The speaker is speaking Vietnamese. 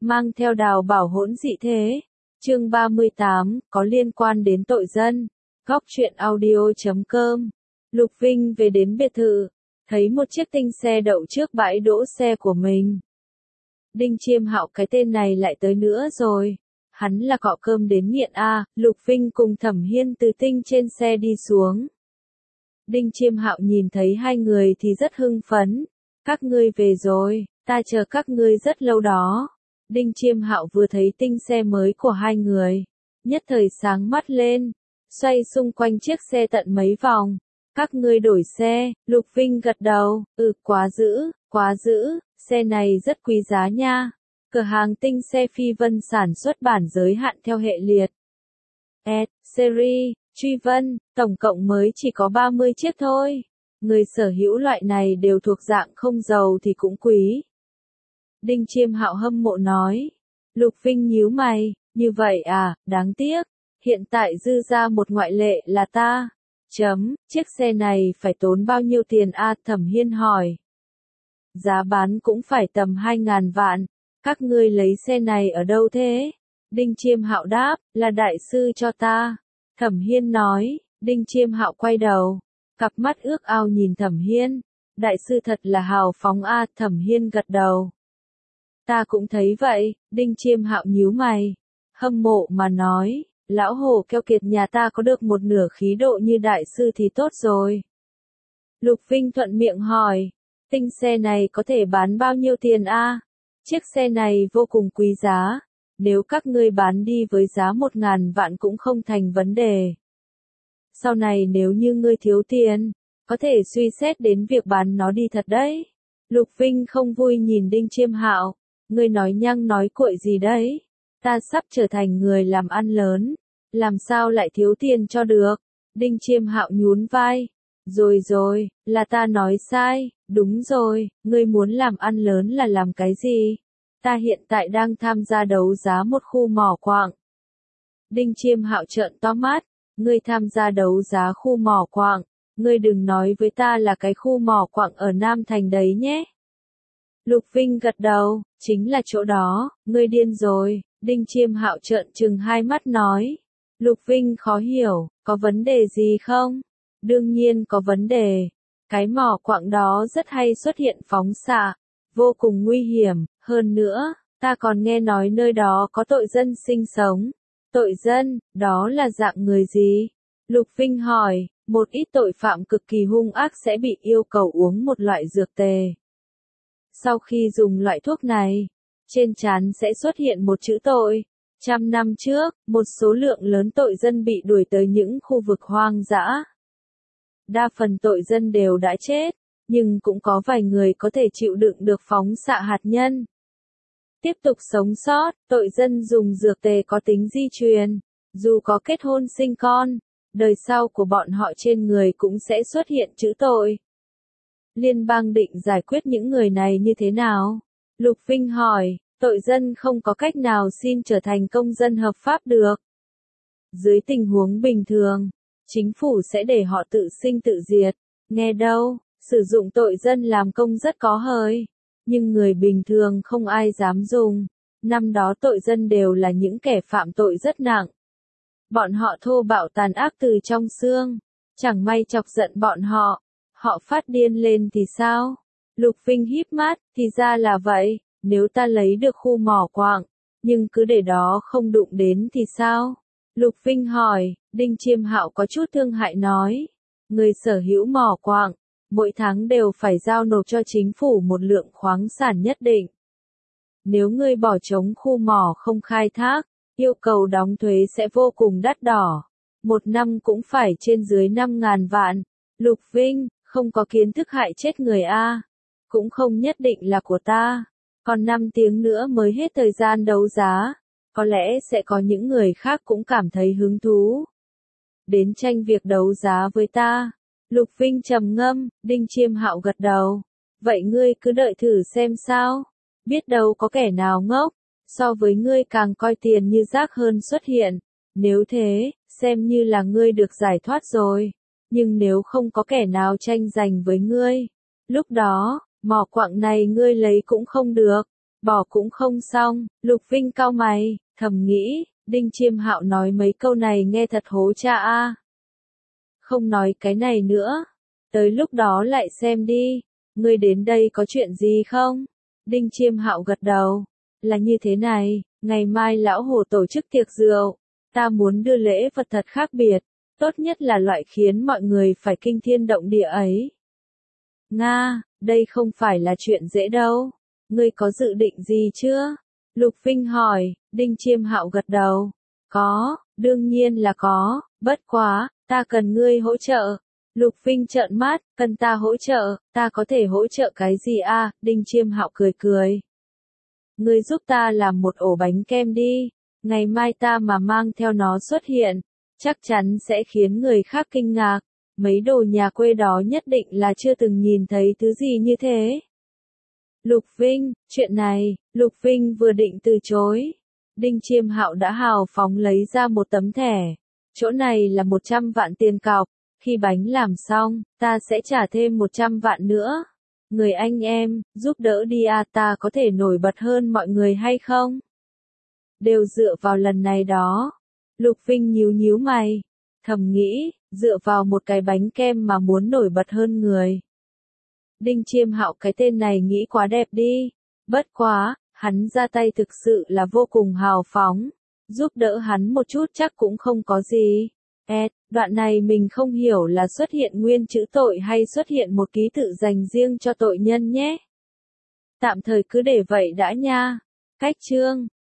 mang theo đào bảo hỗn dị thế. Chương 38, có liên quan đến tội dân. Góc truyện audio.com. Lục Vinh về đến biệt thự, thấy một chiếc tinh xe đậu trước bãi đỗ xe của mình. Đinh Chiêm Hạo cái tên này lại tới nữa rồi. Hắn là cọ cơm đến nghiện a. Lục Vinh cùng Thẩm Hiên từ tinh trên xe đi xuống. Đinh Chiêm Hạo nhìn thấy hai người thì rất hưng phấn. Các ngươi về rồi, ta chờ các ngươi rất lâu đó. Đinh Chiêm Hạo vừa thấy tinh xe mới của hai người, nhất thời sáng mắt lên, xoay xung quanh chiếc xe tận mấy vòng. Các ngươi đổi xe, Lục Vinh gật đầu, quá dữ, xe này rất quý giá nha. Cửa hàng tinh xe Phi Vân sản xuất bản giới hạn theo hệ liệt. Series, truy vân, tổng cộng mới chỉ có 30 chiếc thôi. Người sở hữu loại này đều thuộc dạng không giàu thì cũng quý. Đinh Chiêm Hạo hâm mộ nói. Lục Vinh nhíu mày, như vậy à, đáng tiếc. Hiện tại dư ra một ngoại lệ là ta. Chiếc xe này phải tốn bao nhiêu tiền a? Thẩm Hiên hỏi. Giá bán cũng phải tầm 2.000 vạn. Các ngươi lấy xe này ở đâu thế? Đinh Chiêm Hạo đáp, là đại sư cho ta. Thẩm Hiên nói. Đinh Chiêm Hạo quay đầu, cặp mắt ước ao nhìn Thẩm Hiên. Đại sư thật là hào phóng a. Thẩm Hiên gật đầu. Ta cũng thấy vậy. Đinh Chiêm Hạo nhíu mày, hâm mộ mà nói, lão hồ keo kiệt nhà ta có được một nửa khí độ như đại sư thì tốt rồi. Lục Vinh thuận miệng hỏi, tinh xe này có thể bán bao nhiêu tiền a? Chiếc xe này vô cùng quý giá, nếu các ngươi bán đi với giá 1.000 vạn cũng không thành vấn đề. Sau này nếu như ngươi thiếu tiền, có thể suy xét đến việc bán nó đi thật đấy. Lục Vinh không vui nhìn Đinh Chiêm Hạo, ngươi nói nhăng nói cuội gì đấy? Ta sắp trở thành người làm ăn lớn, làm sao lại thiếu tiền cho được? Đinh Chiêm Hạo nhún vai. Rồi, là ta nói sai, đúng rồi, ngươi muốn làm ăn lớn là làm cái gì? Ta hiện tại đang tham gia đấu giá một khu mỏ quặng. Đinh Chiêm Hạo trợn to mắt, ngươi tham gia đấu giá khu mỏ quặng, ngươi đừng nói với ta là cái khu mỏ quặng ở Nam Thành đấy nhé. Lục Vinh gật đầu, chính là chỗ đó, ngươi điên rồi. Đinh Chiêm Hạo trợn trừng hai mắt nói. Lục Vinh khó hiểu, có vấn đề gì không? Đương nhiên có vấn đề. Cái mỏ quặng đó rất hay xuất hiện phóng xạ, vô cùng nguy hiểm, hơn nữa, ta còn nghe nói nơi đó có tội dân sinh sống. Tội dân, đó là dạng người gì? Lục Vinh hỏi, một ít tội phạm cực kỳ hung ác sẽ bị yêu cầu uống một loại dược tề. Sau khi dùng loại thuốc này, trên trán sẽ xuất hiện một chữ tội. 100 năm trước, một số lượng lớn tội dân bị đuổi tới những khu vực hoang dã. Đa phần tội dân đều đã chết, nhưng cũng có vài người có thể chịu đựng được phóng xạ hạt nhân. Tiếp tục sống sót, tội dân dùng dược tề có tính di truyền. Dù có kết hôn sinh con, đời sau của bọn họ trên người cũng sẽ xuất hiện chữ tội. Liên bang định giải quyết những người này như thế nào? Lục Vinh hỏi, tội dân không có cách nào xin trở thành công dân hợp pháp được. Dưới tình huống bình thường, chính phủ sẽ để họ tự sinh tự diệt. Nghe đâu, sử dụng tội dân làm công rất có hời. Nhưng người bình thường không ai dám dùng. Năm đó tội dân đều là những kẻ phạm tội rất nặng. Bọn họ thô bạo tàn ác từ trong xương. Chẳng may chọc giận bọn họ. Họ phát điên lên thì sao? Lục Vinh híp mắt, thì ra là vậy, nếu ta lấy được khu mỏ quặng, nhưng cứ để đó không đụng đến thì sao? Lục Vinh hỏi. Đinh Chiêm Hạo có chút thương hại nói. Người sở hữu mỏ quặng, mỗi tháng đều phải giao nộp cho chính phủ một lượng khoáng sản nhất định. Nếu ngươi bỏ trống khu mỏ không khai thác, yêu cầu đóng thuế sẽ vô cùng đắt đỏ. Một năm cũng phải trên dưới 5.000 vạn. Lục Vinh, không có kiến thức hại chết người a. Cũng không nhất định là của ta. Còn 5 tiếng nữa mới hết thời gian đấu giá. Có lẽ sẽ có những người khác cũng cảm thấy hứng thú. Đến tranh việc đấu giá với ta. Lục Vinh trầm ngâm. Đinh Chiêm Hạo gật đầu. Vậy ngươi cứ đợi thử xem sao. Biết đâu có kẻ nào ngốc, so với ngươi càng coi tiền như rác hơn xuất hiện. Nếu thế, xem như là ngươi được giải thoát rồi. Nhưng nếu không có kẻ nào tranh giành với ngươi, lúc đó, mỏ quặng này ngươi lấy cũng không được. bỏ cũng không xong. Lục Vinh cau mày, thầm nghĩ, Đinh Chiêm Hạo nói mấy câu này nghe thật hố cha a. Không nói cái này nữa, tới lúc đó lại xem đi, ngươi đến đây có chuyện gì không? Đinh Chiêm Hạo gật đầu, là như thế này, ngày mai lão hồ tổ chức tiệc rượu, ta muốn đưa lễ vật thật khác biệt, tốt nhất là loại khiến mọi người phải kinh thiên động địa ấy. Nga, đây không phải là chuyện dễ đâu, ngươi có dự định gì chưa? Lục Vinh hỏi. Đinh Chiêm Hạo gật đầu, có, đương nhiên là có, bất quá, ta cần ngươi hỗ trợ. Lục Vinh trợn mắt, cần ta hỗ trợ, ta có thể hỗ trợ cái gì a? Đinh Chiêm Hạo cười cười. Ngươi giúp ta làm một ổ bánh kem đi, ngày mai ta mà mang theo nó xuất hiện, chắc chắn sẽ khiến người khác kinh ngạc, mấy đồ nhà quê đó nhất định là chưa từng nhìn thấy thứ gì như thế. Lục Vinh, chuyện này, Lục Vinh vừa định từ chối. Đinh Chiêm Hạo đã hào phóng lấy ra một tấm thẻ. Chỗ này là 100 vạn tiền cọc, khi bánh làm xong, ta sẽ trả thêm 100 vạn nữa. Người anh em, giúp đỡ đi à, ta có thể nổi bật hơn mọi người hay không? Đều dựa vào lần này đó. Lục Vinh nhíu nhíu mày, thầm nghĩ, dựa vào một cái bánh kem mà muốn nổi bật hơn người. Đinh Chiêm Hạo cái tên này nghĩ quá đẹp đi. Bất quá, hắn ra tay thực sự là vô cùng hào phóng. Giúp đỡ hắn một chút chắc cũng không có gì. Đoạn này mình không hiểu là xuất hiện nguyên chữ tội hay xuất hiện một ký tự dành riêng cho tội nhân nhé. Tạm thời cứ để vậy đã nha. Cách chương